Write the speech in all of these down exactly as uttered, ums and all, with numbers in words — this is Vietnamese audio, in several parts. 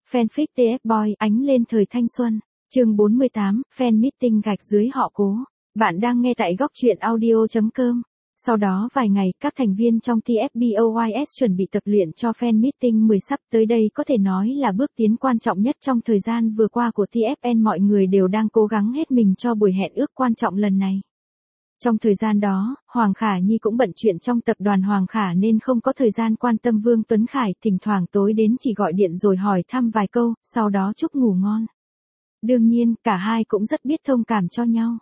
Fanfic tê ép Boy ánh lên thời thanh xuân. Chương bốn mươi tám, Fan Meeting gạch dưới họ Cố. Bạn đang nghe tại góc truyện audio chấm com. Sau đó vài ngày, các thành viên trong tê ép Boys chuẩn bị tập luyện cho Fan Meeting mười sắp tới đây có thể nói là bước tiến quan trọng nhất trong thời gian vừa qua của tê ép en. Mọi người đều đang cố gắng hết mình cho buổi hẹn ước quan trọng lần này. Trong thời gian đó, Hoàng Khả Nhi cũng bận chuyện trong tập đoàn Hoàng Khả nên không có thời gian quan tâm Vương Tuấn Khải, thỉnh thoảng tối đến chỉ gọi điện rồi hỏi thăm vài câu, sau đó chúc ngủ ngon. Đương nhiên, cả hai cũng rất biết thông cảm cho nhau.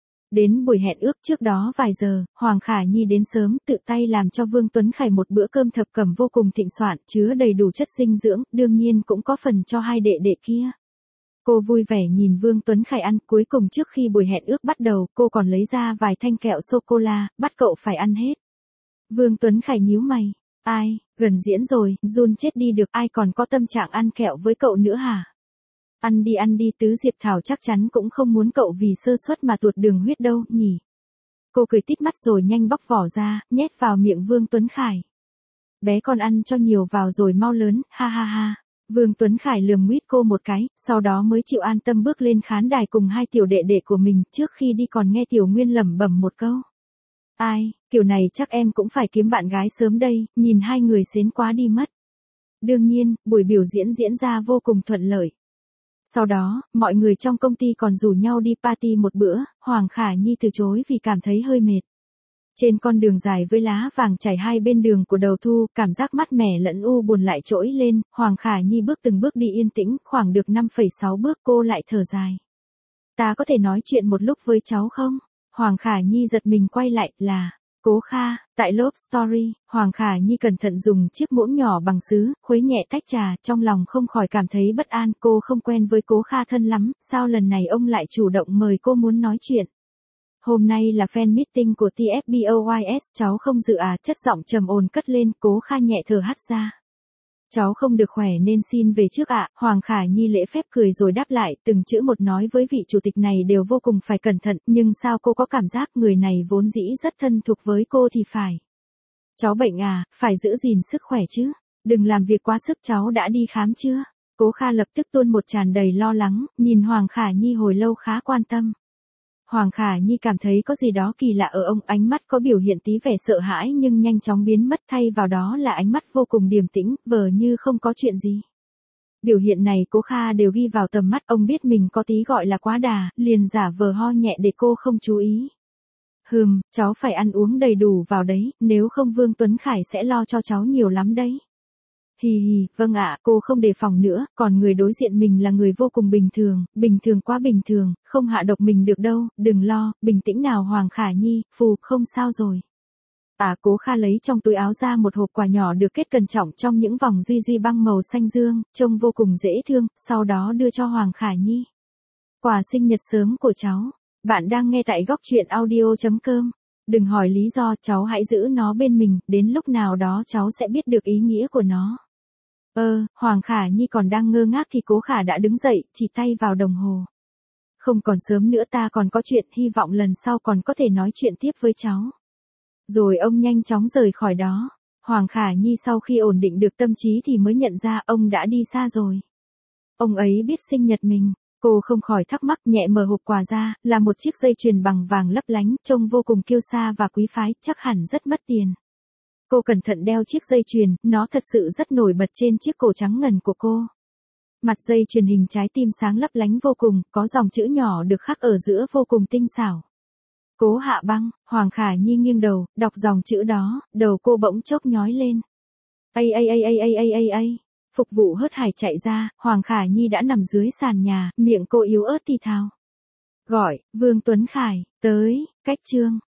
Đến buổi hẹn ước trước đó vài giờ, Hoàng Khả Nhi đến sớm, tự tay làm cho Vương Tuấn Khải một bữa cơm thập cẩm vô cùng thịnh soạn, chứa đầy đủ chất dinh dưỡng, đương nhiên cũng có phần cho hai đệ đệ kia. Cô vui vẻ nhìn Vương Tuấn Khải ăn, cuối cùng trước khi buổi hẹn ước bắt đầu, cô còn lấy ra vài thanh kẹo sô-cô-la, bắt cậu phải ăn hết. Vương Tuấn Khải nhíu mày, ai, gần diễn rồi, run chết đi được, ai còn có tâm trạng ăn kẹo với cậu nữa hả? Ăn đi ăn đi, Tứ Diệp Thảo chắc chắn cũng không muốn cậu vì sơ suất mà tuột đường huyết đâu, nhỉ? Cô cười tít mắt rồi nhanh bóc vỏ ra, nhét vào miệng Vương Tuấn Khải. Bé con ăn cho nhiều vào rồi mau lớn, ha ha ha. Vương Tuấn Khải lườm nguyết cô một cái, sau đó mới chịu an tâm bước lên khán đài cùng hai tiểu đệ đệ của mình, trước khi đi còn nghe Tiểu Nguyên lẩm bẩm một câu. Ai, kiểu này chắc em cũng phải kiếm bạn gái sớm đây, nhìn hai người xến quá đi mất. Đương nhiên, buổi biểu diễn diễn ra vô cùng thuận lợi. Sau đó, mọi người trong công ty còn rủ nhau đi party một bữa, Hoàng Khả Nhi từ chối vì cảm thấy hơi mệt. Trên con đường dài với lá vàng trải hai bên đường của đầu thu, cảm giác mát mẻ lẫn u buồn lại trỗi lên, Hoàng Khả Nhi bước từng bước đi yên tĩnh, khoảng được năm phẩy sáu bước cô lại thở dài. Ta có thể nói chuyện một lúc với cháu không? Hoàng Khả Nhi giật mình quay lại, là, Cố Kha, tại Love Story, Hoàng Khả Nhi cẩn thận dùng chiếc muỗng nhỏ bằng sứ, khuấy nhẹ tách trà, trong lòng không khỏi cảm thấy bất an, cô không quen với Cố Kha thân lắm, sao lần này ông lại chủ động mời cô muốn nói chuyện? Hôm nay là fan meeting của tê ép Boys, cháu không dự à, chất giọng trầm ổn cất lên, Cố Kha nhẹ thở hắt ra. Cháu không được khỏe nên xin về trước ạ, Hoàng Khả Nhi lễ phép cười rồi đáp lại, từng chữ một nói với vị chủ tịch này đều vô cùng phải cẩn thận, nhưng sao cô có cảm giác người này vốn dĩ rất thân thuộc với cô thì phải. Cháu bệnh à, phải giữ gìn sức khỏe chứ, đừng làm việc quá sức, cháu đã đi khám chưa? Cố Kha lập tức tuôn một tràn đầy lo lắng, nhìn Hoàng Khả Nhi hồi lâu khá quan tâm. Hoàng Khả Nhi cảm thấy có gì đó kỳ lạ ở ông, ánh mắt có biểu hiện tí vẻ sợ hãi nhưng nhanh chóng biến mất, thay vào đó là ánh mắt vô cùng điềm tĩnh, vờ như không có chuyện gì. Biểu hiện này Cố Kha đều ghi vào tầm mắt, ông biết mình có tí gọi là quá đà, liền giả vờ ho nhẹ để cô không chú ý. Hừm, cháu phải ăn uống đầy đủ vào đấy, nếu không Vương Tuấn Khải sẽ lo cho cháu nhiều lắm đấy. Hì hì, vâng ạ, cô không đề phòng nữa, còn người đối diện mình là người vô cùng bình thường, bình thường quá bình thường, không hạ độc mình được đâu, đừng lo, bình tĩnh nào Hoàng Khả Nhi, phù, không sao rồi. À, Cố Kha lấy trong túi áo ra một hộp quà nhỏ được kết cẩn trọng trong những vòng duy duy băng màu xanh dương, trông vô cùng dễ thương, sau đó đưa cho Hoàng Khả Nhi. Quà sinh nhật sớm của cháu, bạn đang nghe tại góc truyện audio chấm com. Đừng hỏi lý do, cháu hãy giữ nó bên mình, đến lúc nào đó cháu sẽ biết được ý nghĩa của nó. Ơ, Hoàng Khả Nhi còn đang ngơ ngác thì Cố Khả đã đứng dậy, chỉ tay vào đồng hồ. Không còn sớm nữa, ta còn có chuyện, hy vọng lần sau còn có thể nói chuyện tiếp với cháu. Rồi ông nhanh chóng rời khỏi đó. Hoàng Khả Nhi sau khi ổn định được tâm trí thì mới nhận ra ông đã đi xa rồi. Ông ấy biết sinh nhật mình, cô không khỏi thắc mắc, nhẹ mở hộp quà ra, là một chiếc dây chuyền bằng vàng lấp lánh, trông vô cùng kiêu sa và quý phái, chắc hẳn rất mất tiền. Cô cẩn thận đeo chiếc dây chuyền, nó thật sự rất nổi bật trên chiếc cổ trắng ngần của cô. Mặt dây chuyền hình trái tim sáng lấp lánh vô cùng, có dòng chữ nhỏ được khắc ở giữa vô cùng tinh xảo. Cố Hạ Băng, Hoàng Khả Nhi nghiêng đầu, đọc dòng chữ đó, đầu cô bỗng chốc nhói lên. Ây ây ây ây ây ây ây ây, phục vụ hớt hải chạy ra, Hoàng Khả Nhi đã nằm dưới sàn nhà, miệng cô yếu ớt thì thào. Gọi, Vương Tuấn Khải, tới, cách chương.